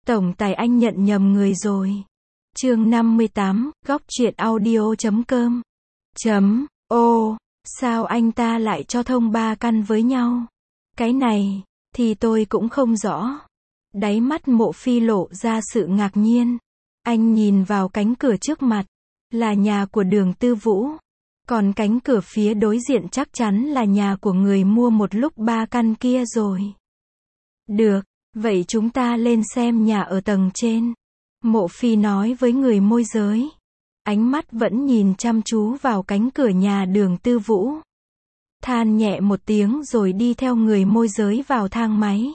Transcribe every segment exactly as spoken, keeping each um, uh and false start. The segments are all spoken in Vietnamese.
Tổng tài anh nhận nhầm người rồi. Chương năm mươi tám, góc truyện audio chấm com. Chấm, ô, sao anh ta lại cho thông ba căn với nhau? Cái này, thì tôi cũng không rõ. Đáy mắt Mộ Phi lộ ra sự ngạc nhiên. Anh nhìn vào cánh cửa trước mặt, là nhà của Đường Tư Vũ. Còn cánh cửa phía đối diện chắc chắn là nhà của người mua một lúc ba căn kia rồi. Được, vậy chúng ta lên xem nhà ở tầng trên. Mộ Phi nói với người môi giới. Ánh mắt vẫn nhìn chăm chú vào cánh cửa nhà Đường Tư Vũ. Than nhẹ một tiếng rồi đi theo người môi giới vào thang máy.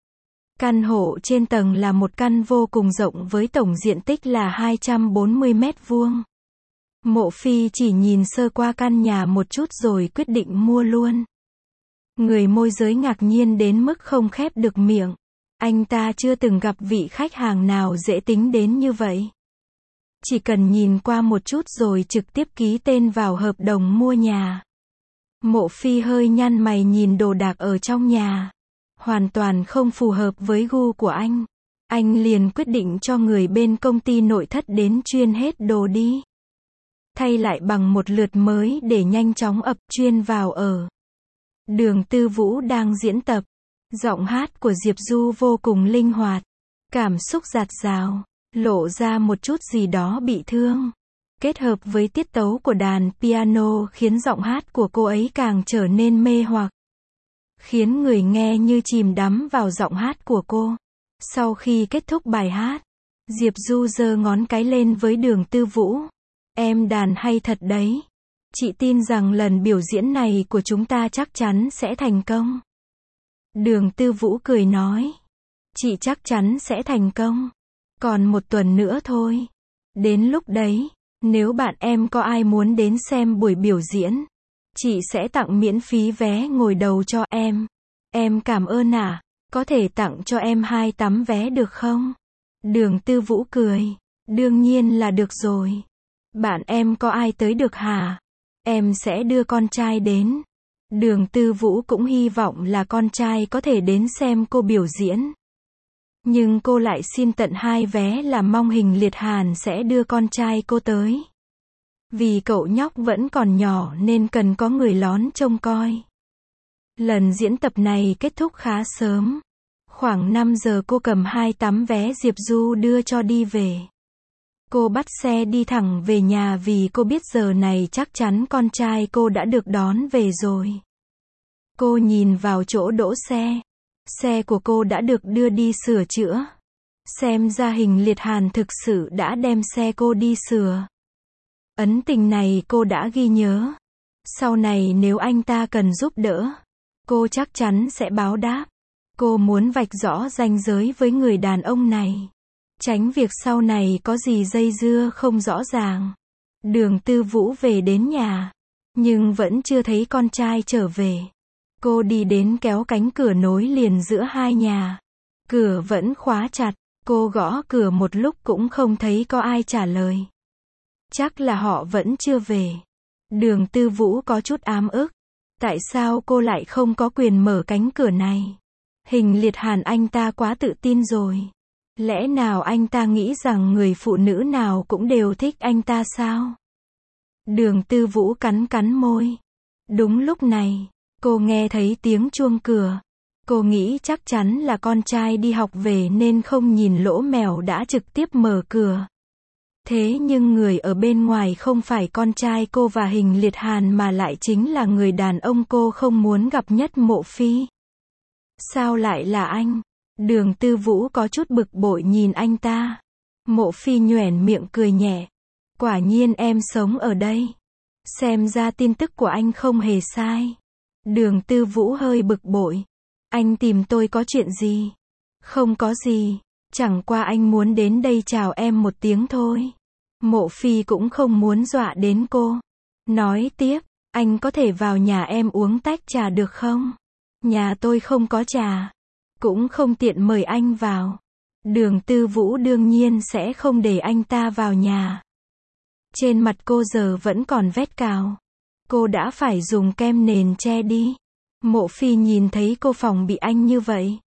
Căn hộ trên tầng là một căn vô cùng rộng với tổng diện tích là hai trăm bốn mươi mét vuông. Mộ Phi chỉ nhìn sơ qua căn nhà một chút rồi quyết định mua luôn. Người môi giới ngạc nhiên đến mức không khép được miệng. Anh ta chưa từng gặp vị khách hàng nào dễ tính đến như vậy. Chỉ cần nhìn qua một chút rồi trực tiếp ký tên vào hợp đồng mua nhà. Mộ Phi hơi nhăn mày nhìn đồ đạc ở trong nhà. Hoàn toàn không phù hợp với gu của anh. Anh liền quyết định cho người bên công ty nội thất đến chuyên hết đồ đi. Thay lại bằng một lượt mới để nhanh chóng ập chuyên vào ở. Đường Tư Vũ đang diễn tập. Giọng hát của Diệp Du vô cùng linh hoạt. Cảm xúc dạt dào, lộ ra một chút gì đó bị thương. Kết hợp với tiết tấu của đàn piano khiến giọng hát của cô ấy càng trở nên mê hoặc. Khiến người nghe như chìm đắm vào giọng hát của cô. Sau khi kết thúc bài hát, Diệp Du giơ ngón cái lên với Đường Tư Vũ. Em đàn hay thật đấy. Chị tin rằng lần biểu diễn này của chúng ta chắc chắn sẽ thành công. Đường Tư Vũ cười nói. Chị chắc chắn sẽ thành công. Còn một tuần nữa thôi. Đến lúc đấy, nếu bạn em có ai muốn đến xem buổi biểu diễn, chị sẽ tặng miễn phí vé ngồi đầu cho em. Em cảm ơn ạ. À, có thể tặng cho em hai tấm vé được không? Đường Tư Vũ cười. Đương nhiên là được rồi. Bạn em có ai tới được hả? Em sẽ đưa con trai đến. Đường Tư Vũ cũng hy vọng là con trai có thể đến xem cô biểu diễn. Nhưng cô lại xin tận hai vé là mong Hình Liệt Hàn sẽ đưa con trai cô tới. Vì cậu nhóc vẫn còn nhỏ nên cần có người lón trông coi. Lần diễn tập này kết thúc khá sớm. Khoảng năm giờ cô cầm hai tấm vé Diệp Du đưa cho đi về. Cô bắt xe đi thẳng về nhà vì cô biết giờ này chắc chắn con trai cô đã được đón về rồi. Cô nhìn vào chỗ đỗ xe. Xe của cô đã được đưa đi sửa chữa. Xem ra Hình Liệt Hàn thực sự đã đem xe cô đi sửa. Ấn tình này cô đã ghi nhớ. Sau này nếu anh ta cần giúp đỡ, cô chắc chắn sẽ báo đáp. Cô muốn vạch rõ ranh giới với người đàn ông này. Tránh việc sau này có gì dây dưa không rõ ràng. Đường Tư Vũ về đến nhà. Nhưng vẫn chưa thấy con trai trở về. Cô đi đến kéo cánh cửa nối liền giữa hai nhà. Cửa vẫn khóa chặt. Cô gõ cửa một lúc cũng không thấy có ai trả lời. Chắc là họ vẫn chưa về. Đường Tư Vũ có chút ám ức. Tại sao cô lại không có quyền mở cánh cửa này? Hình Liệt Hàn anh ta quá tự tin rồi. Lẽ nào anh ta nghĩ rằng người phụ nữ nào cũng đều thích anh ta sao? Đường Tư Vũ cắn cắn môi. Đúng lúc này, cô nghe thấy tiếng chuông cửa. Cô nghĩ chắc chắn là con trai đi học về nên không nhìn lỗ mèo đã trực tiếp mở cửa. Thế nhưng người ở bên ngoài không phải con trai cô và Hình Liệt Hàn mà lại chính là người đàn ông cô không muốn gặp nhất Mộ Phi. Sao lại là anh? Đường Tư Vũ có chút bực bội nhìn anh ta. Mộ Phi nhoẻn miệng cười nhẹ. Quả nhiên em sống ở đây. Xem ra tin tức của anh không hề sai. Đường Tư Vũ hơi bực bội. Anh tìm tôi có chuyện gì? Không có gì. Chẳng qua anh muốn đến đây chào em một tiếng thôi. Mộ Phi cũng không muốn dọa đến cô. Nói tiếp, anh có thể vào nhà em uống tách trà được không? Nhà tôi không có trà. Cũng không tiện mời anh vào. Đường Tư Vũ đương nhiên sẽ không để anh ta vào nhà. Trên mặt cô giờ vẫn còn vết cào. Cô đã phải dùng kem nền che đi. Mộ Phi nhìn thấy cô phòng bị anh như vậy.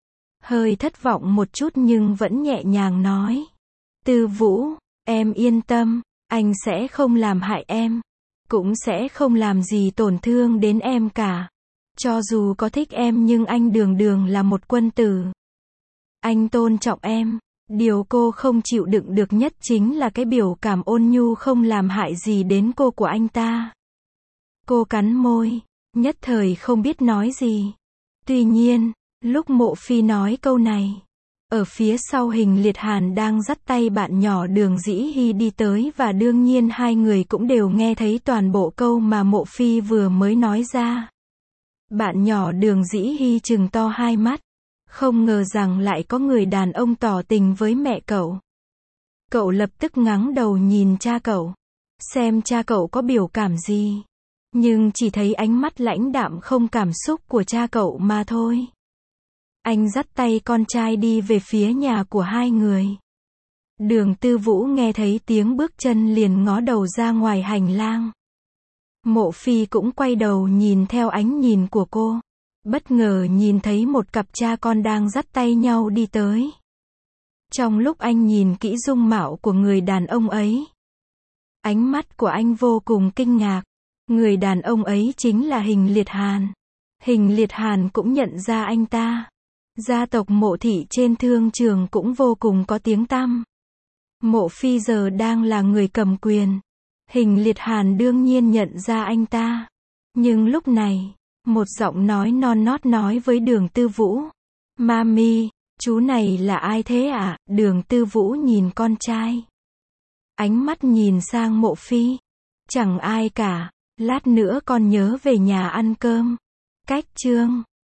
hơi thất vọng một chút nhưng vẫn nhẹ nhàng nói. Tư Vũ, em yên tâm, anh sẽ không làm hại em, cũng sẽ không làm gì tổn thương đến em cả. Cho dù có thích em nhưng anh đường đường là một quân tử. Anh tôn trọng em. Điều cô không chịu đựng được nhất chính là cái biểu cảm ôn nhu không làm hại gì đến cô của anh ta. Cô cắn môi, nhất thời không biết nói gì. Tuy nhiên, lúc Mộ Phi nói câu này, ở phía sau Hình Liệt Hàn đang dắt tay bạn nhỏ Đường Dĩ Hi đi tới và đương nhiên hai người cũng đều nghe thấy toàn bộ câu mà Mộ Phi vừa mới nói ra. Bạn nhỏ Đường Dĩ Hi trừng to hai mắt, không ngờ rằng lại có người đàn ông tỏ tình với mẹ cậu. Cậu lập tức ngẩng đầu nhìn cha cậu, xem cha cậu có biểu cảm gì. Nhưng chỉ thấy ánh mắt lãnh đạm không cảm xúc của cha cậu mà thôi. Anh dắt tay con trai đi về phía nhà của hai người. Đường Tư Vũ nghe thấy tiếng bước chân liền ngó đầu ra ngoài hành lang. Mộ Phi cũng quay đầu nhìn theo ánh nhìn của cô. Bất ngờ nhìn thấy một cặp cha con đang dắt tay nhau đi tới. Trong lúc anh nhìn kỹ dung mạo của người đàn ông ấy, ánh mắt của anh vô cùng kinh ngạc. Người đàn ông ấy chính là Hình Liệt Hàn. Hình Liệt Hàn cũng nhận ra anh ta. Gia tộc Mộ thị trên thương trường cũng vô cùng có tiếng tăm. Mộ Phi giờ đang là người cầm quyền. Hình Liệt Hàn đương nhiên nhận ra anh ta. Nhưng lúc này, một giọng nói non nót nói với Đường Tư Vũ. Mami, chú này là ai thế ạ? À? Đường Tư Vũ nhìn con trai. Ánh mắt nhìn sang Mộ Phi. Chẳng ai cả. Lát nữa con nhớ về nhà ăn cơm. Cách chương